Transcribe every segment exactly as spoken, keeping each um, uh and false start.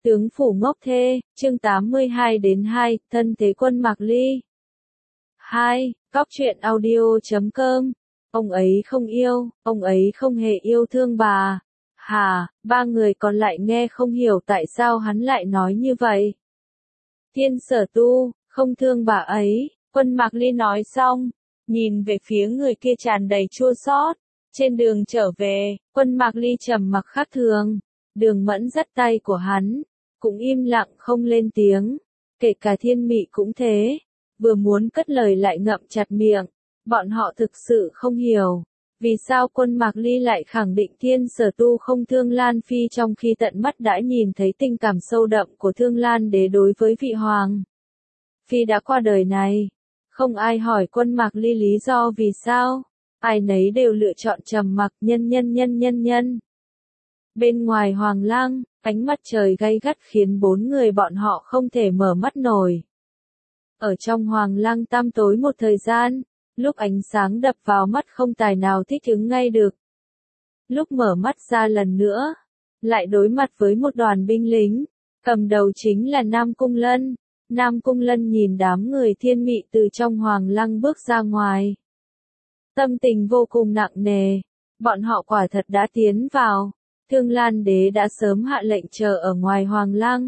Tướng phủ ngốc thê, chương tám mươi hai đến hai, thân thế quân Mạc Ly. hai. Góc truyện audio chấm com. Ông ấy không yêu, ông ấy không hề yêu thương bà. Hà, ba người còn lại nghe không hiểu tại sao hắn lại nói như vậy. Thiên Sở Tu, không thương bà ấy, quân Mạc Ly nói xong, nhìn về phía người kia tràn đầy chua xót. Trên đường trở về, quân Mạc Ly trầm mặc khác thường. Đường Mẫn dắt tay của hắn, cũng im lặng không lên tiếng. Kể cả Thiên Mị cũng thế, vừa muốn cất lời lại ngậm chặt miệng. Bọn họ thực sự không hiểu, vì sao quân Mạc Ly lại khẳng định Thiên Sở Tu không thương Lan Phi trong khi tận mắt đã nhìn thấy tình cảm sâu đậm của Thương Lan Đế đối với vị hoàng Phi đã qua đời này. Không ai hỏi quân Mạc Ly lý do vì sao, ai nấy đều lựa chọn trầm mặc. Nhân nhân nhân nhân nhân. Bên ngoài Hoàng Lăng, ánh mặt trời gay gắt khiến bốn người bọn họ không thể mở mắt nổi. Ở trong Hoàng Lăng tăm tối một thời gian, lúc ánh sáng đập vào mắt không tài nào thích ứng ngay được. Lúc mở mắt ra lần nữa, lại đối mặt với một đoàn binh lính, cầm đầu chính là Nam Cung Lân. Nam Cung Lân nhìn đám người Thiên Mị từ trong Hoàng Lăng bước ra ngoài. Tâm tình vô cùng nặng nề, bọn họ quả thật đã tiến vào. Thương Lan Đế đã sớm hạ lệnh chờ ở ngoài Hoàng Lăng.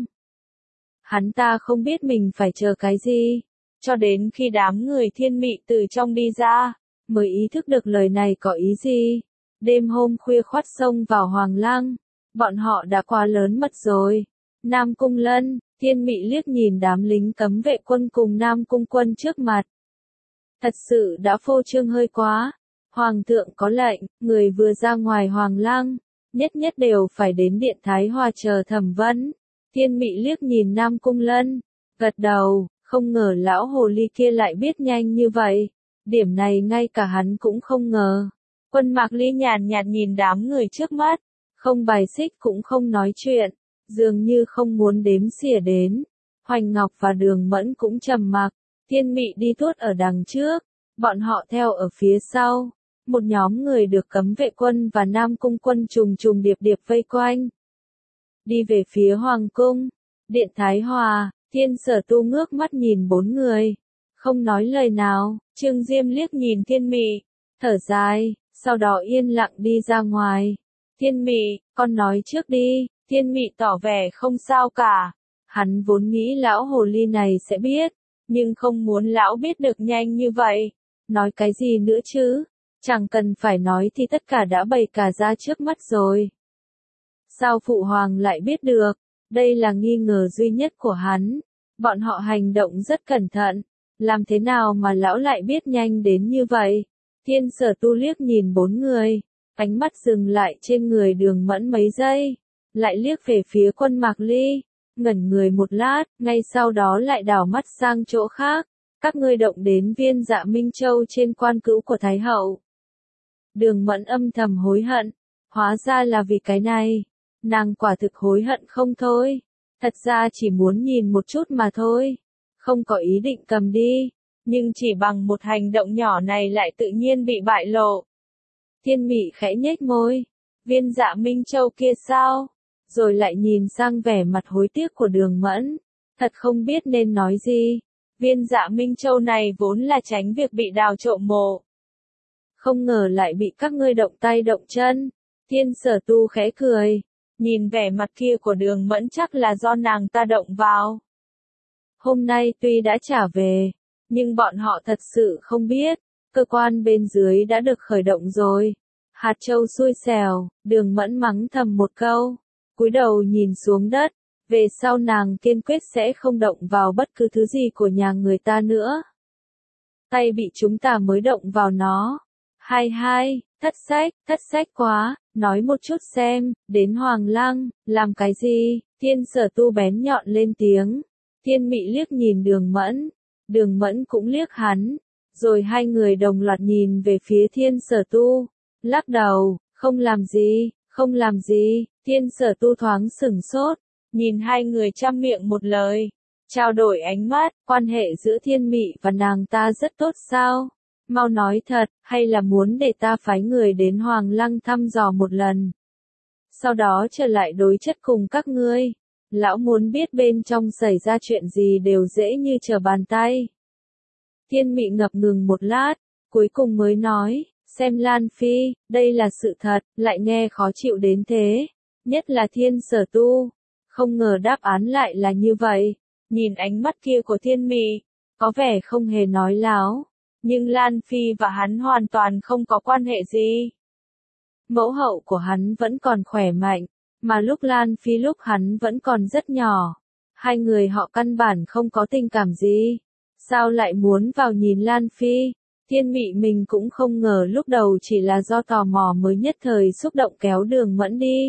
Hắn ta không biết mình phải chờ cái gì, cho đến khi đám người Thiên Mị từ trong đi ra, mới ý thức được lời này có ý gì. Đêm hôm khuya khoắt xông vào Hoàng Lăng, bọn họ đã quá lớn mật rồi. Nam Cung Lân, Thiên Mị liếc nhìn đám lính cấm vệ quân cùng Nam Cung Quân trước mặt. Thật sự đã phô trương hơi quá. Hoàng thượng có lệnh, người vừa ra ngoài Hoàng Lăng, nhất nhất đều phải đến điện Thái Hòa chờ thẩm vấn. Thiên Mị liếc nhìn Nam Cung Lân, gật đầu, không ngờ lão hồ ly kia lại biết nhanh như vậy. Điểm này ngay cả hắn cũng không ngờ. Quân Mạc Ly nhàn nhạt nhìn đám người trước mắt, không bài xích cũng không nói chuyện, dường như không muốn đếm xỉa đến. Hoành Ngọc và Đường Mẫn cũng trầm mặc. Thiên Mị đi tuốt ở đằng trước, bọn họ theo ở phía sau. Một nhóm người được cấm vệ quân và Nam Cung Quân trùng trùng điệp điệp vây quanh. Đi về phía Hoàng Cung, điện Thái Hòa, Thiên Sở Tu ngước mắt nhìn bốn người, không nói lời nào. Trương Diêm liếc nhìn Thiên Mị, thở dài, sau đó yên lặng đi ra ngoài. Thiên Mị, con nói trước đi. Thiên Mị tỏ vẻ không sao cả. Hắn vốn nghĩ lão hồ ly này sẽ biết, nhưng không muốn lão biết được nhanh như vậy. Nói cái gì nữa chứ? Chẳng cần phải nói thì tất cả đã bày cả ra trước mắt rồi. Sao Phụ Hoàng lại biết được? Đây là nghi ngờ duy nhất của hắn. Bọn họ hành động rất cẩn thận. Làm thế nào mà lão lại biết nhanh đến như vậy? Thiên Sở Tu liếc nhìn bốn người. Ánh mắt dừng lại trên người Đường Mẫn mấy giây. Lại liếc về phía quân Mạc Ly. Ngẩn người một lát, ngay sau đó lại đảo mắt sang chỗ khác. Các ngươi động đến Viên Dạ Minh Châu trên quan cữu của Thái Hậu. Đường Mẫn âm thầm hối hận. Hóa ra là vì cái này. Nàng quả thực hối hận không thôi. Thật ra chỉ muốn nhìn một chút mà thôi. Không có ý định cầm đi. Nhưng chỉ bằng một hành động nhỏ này lại tự nhiên bị bại lộ. Thiên Mị khẽ nhếch môi. Viên Dạ Minh Châu kia sao? Rồi lại nhìn sang vẻ mặt hối tiếc của Đường Mẫn. Thật không biết nên nói gì. Viên Dạ Minh Châu này vốn là tránh việc bị đào trộm mộ. Không ngờ lại bị các ngươi động tay động chân. Thiên Sở Tu khẽ cười. Nhìn vẻ mặt kia của Đường Mẫn chắc là do nàng ta động vào. Hôm nay tuy đã trả về, nhưng bọn họ thật sự không biết. Cơ quan bên dưới đã được khởi động rồi. Hạt châu xui xẻo, Đường Mẫn mắng thầm một câu. Cúi đầu nhìn xuống đất. Về sau nàng kiên quyết sẽ không động vào bất cứ thứ gì của nhà người ta nữa. Tay bị chúng ta mới động vào nó. Hai hai, thất sách, thất sách quá, nói một chút xem, đến Hoàng Lăng, làm cái gì? Thiên Sở Tu bén nhọn lên tiếng. Thiên Mị liếc nhìn Đường Mẫn. Đường Mẫn cũng liếc hắn. Rồi hai người đồng loạt nhìn về phía Thiên Sở Tu. Lắc đầu, không làm gì, không làm gì. Thiên Sở Tu thoáng sửng sốt. Nhìn hai người trăm miệng một lời. Trao đổi ánh mắt, quan hệ giữa Thiên Mị và nàng ta rất tốt sao? Mau nói thật, hay là muốn để ta phái người đến Hoàng Lăng thăm dò một lần? Sau đó trở lại đối chất cùng các ngươi. Lão muốn biết bên trong xảy ra chuyện gì đều dễ như trở bàn tay. Thiên Mị ngập ngừng một lát, cuối cùng mới nói, xem Lan Phi, đây là sự thật, lại nghe khó chịu đến thế. Nhất là Thiên Sở Tu. Không ngờ đáp án lại là như vậy. Nhìn ánh mắt kia của Thiên Mị, có vẻ không hề nói láo. Nhưng Lan Phi và hắn hoàn toàn không có quan hệ gì. Mẫu hậu của hắn vẫn còn khỏe mạnh, mà lúc Lan Phi lúc hắn vẫn còn rất nhỏ. Hai người họ căn bản không có tình cảm gì. Sao lại muốn vào nhìn Lan Phi? Thiên Mị mình cũng không ngờ lúc đầu chỉ là do tò mò mới nhất thời xúc động kéo Đường Mẫn đi.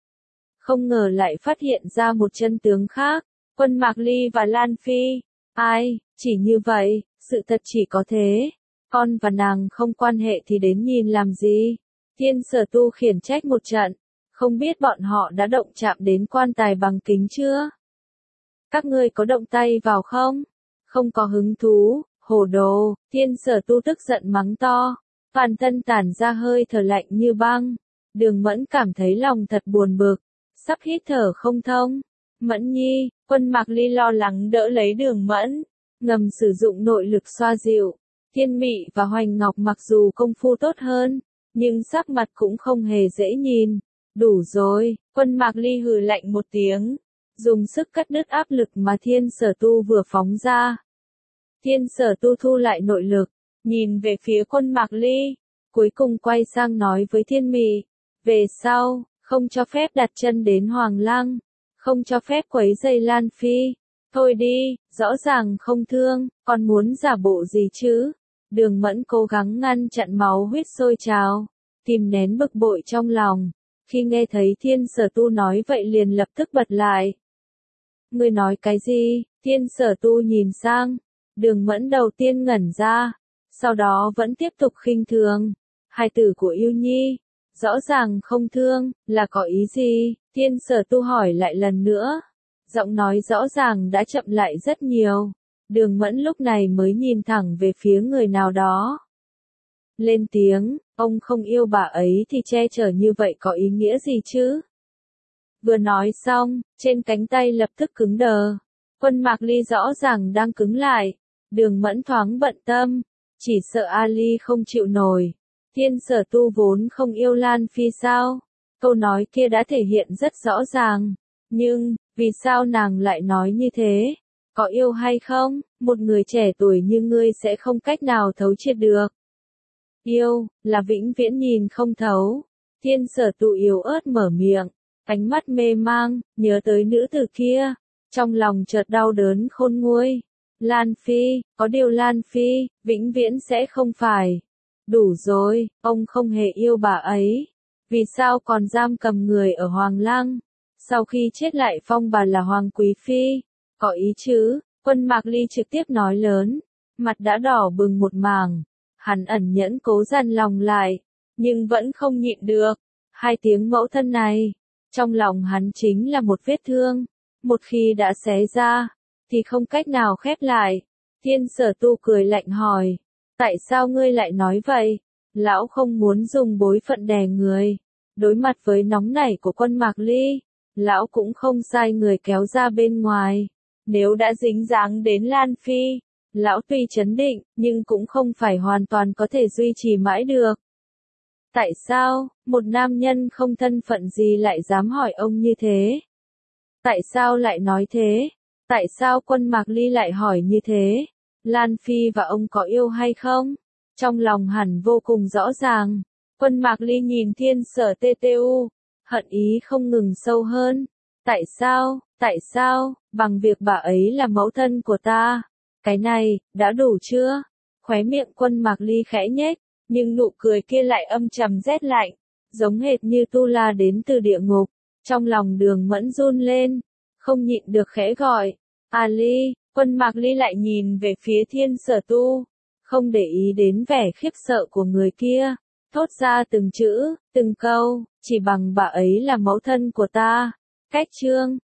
Không ngờ lại phát hiện ra một chân tướng khác, Quân Mạc Ly và Lan Phi. Ai, chỉ như vậy, sự thật chỉ có thế. Con và nàng không quan hệ thì đến nhìn làm gì? Thiên Sở Tu khiển trách một trận, không biết bọn họ đã động chạm đến quan tài bằng kính chưa? Các ngươi có động tay vào không? Không có hứng thú, hồ đồ. Thiên Sở Tu tức giận mắng to, toàn thân tản ra hơi thở lạnh như băng. Đường Mẫn cảm thấy lòng thật buồn bực, sắp hít thở không thông. Mẫn Nhi, Quân Mạc Ly lo lắng đỡ lấy Đường Mẫn, ngầm sử dụng nội lực xoa dịu. Thiên Mị và Hoành Ngọc mặc dù công phu tốt hơn, nhưng sắc mặt cũng không hề dễ nhìn. Đủ rồi, Quân Mạc Ly hừ lạnh một tiếng, dùng sức cắt đứt áp lực mà Thiên Sở Tu vừa phóng ra. Thiên Sở Tu thu lại nội lực, nhìn về phía Quân Mạc Ly, cuối cùng quay sang nói với Thiên Mị, về sau, không cho phép đặt chân đến Hoàng Lăng, không cho phép quấy rầy Lan Phi. Thôi đi, rõ ràng không thương, còn muốn giả bộ gì chứ? Đường Mẫn cố gắng ngăn chặn máu huyết sôi trào, kìm nén bực bội trong lòng. Khi nghe thấy Thiên Sở Tu nói vậy liền lập tức bật lại. Ngươi nói cái gì? Thiên Sở Tu nhìn sang. Đường Mẫn đầu tiên ngẩn ra, sau đó vẫn tiếp tục khinh thường. Hài tử của Yêu Nhi, rõ ràng không thương, là có ý gì? Thiên Sở Tu hỏi lại lần nữa. Giọng nói rõ ràng đã chậm lại rất nhiều. Đường Mẫn lúc này mới nhìn thẳng về phía người nào đó. Lên tiếng, ông không yêu bà ấy thì che chở như vậy có ý nghĩa gì chứ? Vừa nói xong, trên cánh tay lập tức cứng đờ. Quân Mạc Ly rõ ràng đang cứng lại. Đường Mẫn thoáng bận tâm, chỉ sợ Ali không chịu nổi. Thiên Sở Tu vốn không yêu Lan Phi sao? Câu nói kia đã thể hiện rất rõ ràng. Nhưng, vì sao nàng lại nói như thế? Có yêu hay không, một người trẻ tuổi như ngươi sẽ không cách nào thấu triệt được. Yêu, là vĩnh viễn nhìn không thấu. Thiên Sở Tu yếu ớt mở miệng, ánh mắt mê mang, nhớ tới nữ tử kia. Trong lòng chợt đau đớn khôn nguôi. Lan Phi, có điều Lan Phi, vĩnh viễn sẽ không phải. Đủ rồi, ông không hề yêu bà ấy. Vì sao còn giam cầm người ở Hoàng Lăng? Sau khi chết lại phong bà là Hoàng Quý Phi. Có ý chứ? Quân Mạc Ly trực tiếp nói lớn. Mặt đã đỏ bừng một mảng. Hắn ẩn nhẫn cố dằn lòng lại. Nhưng vẫn không nhịn được. Hai tiếng mẫu thân này. Trong lòng hắn chính là một vết thương. Một khi đã xé ra, thì không cách nào khép lại. Thiên Sở Tu cười lạnh hỏi. Tại sao ngươi lại nói vậy? Lão không muốn dùng bối phận đè người. Đối mặt với nóng nảy của Quân Mạc Ly, lão cũng không sai người kéo ra bên ngoài. Nếu đã dính dáng đến Lan Phi, lão tuy chấn định, nhưng cũng không phải hoàn toàn có thể duy trì mãi được. Tại sao, một nam nhân không thân phận gì lại dám hỏi ông như thế? Tại sao lại nói thế? Tại sao Quân Mạc Ly lại hỏi như thế? Lan Phi và ông có yêu hay không? Trong lòng hẳn vô cùng rõ ràng. Quân Mạc Ly nhìn Thiên Sở Tu, hận ý không ngừng sâu hơn. Tại sao, tại sao, bằng việc bà ấy là mẫu thân của ta? Cái này, đã đủ chưa? Khóe miệng Quân Mạc Ly khẽ nhếch, nhưng nụ cười kia lại âm trầm rét lạnh, giống hệt như tu la đến từ địa ngục. Trong lòng Đường Mẫn run lên, không nhịn được khẽ gọi. Ali, Quân Mạc Ly lại nhìn về phía Thiên Sở Tu, không để ý đến vẻ khiếp sợ của người kia, thốt ra từng chữ, từng câu, chỉ bằng bà ấy là mẫu thân của ta. Cách chương